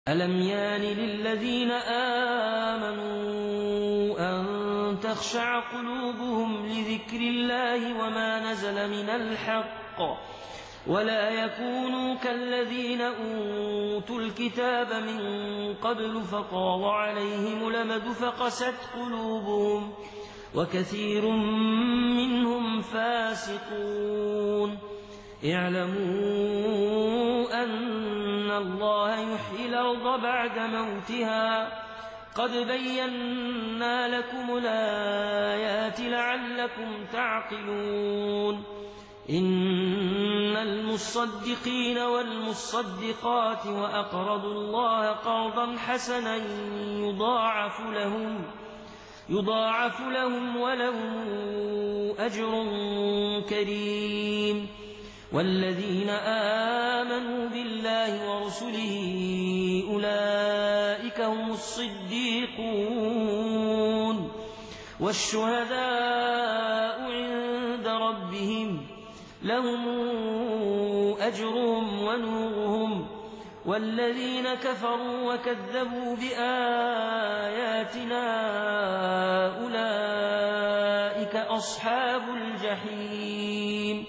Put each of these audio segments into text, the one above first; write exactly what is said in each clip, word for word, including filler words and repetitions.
ألم يان للذين آمنوا أن تخشع قلوبهم لذكر الله وما نزل من الحق ولا يكونوا كالذين أوتوا الكتاب من قبل فطال عليهم الأمد فقست قلوبهم وكثير منهم فاسقون. اعلموا أن الله يحيي الأرض بعد موتها قد بينا لكم الآيات لعلكم تعقلون. إن المصدقين والمصدقات وأقرضوا الله قرضا حسنا يضاعف لهم يضاعف لهم ولهم أجر كريم. والذين آمنوا بالله ورسله أولئك هم الصديقون والشهداء عند ربهم لهم أجرهم ونورهم. والذين كفروا وكذبوا بآياتنا أولئك أصحاب الجحيم.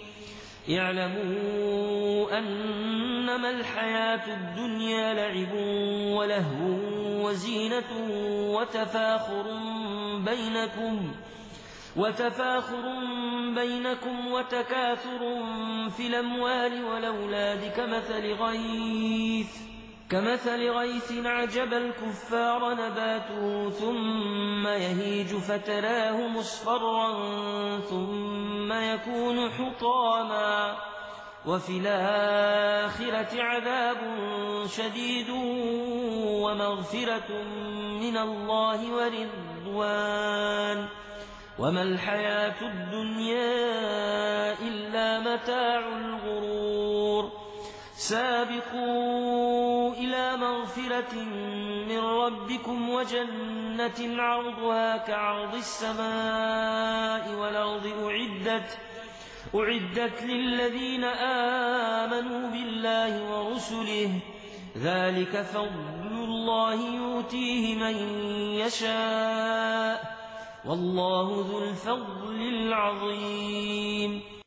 اعلموا أنما الحياة الدنيا لعب ولهو وزينة وتفاخر بينكم وتفاخر بينكم وتكاثر في الأموال والأولاد كمثل غيث كمثل غيث أعجب الكفار نباته ثم يهيج فتراه مصفرا ثم يكون حطاما وفي الآخرة عذاب شديد ومغفرة من الله ورضوان وما الحياة الدنيا إلا متاع الغرور. سابقوا إلى مغفرة من ربكم وجنة عرضها كعرض السماء والأرض أعدت أعدت للذين آمنوا بالله ورسله ذلك فضل الله يؤتيه من يشاء والله ذو الفضل العظيم.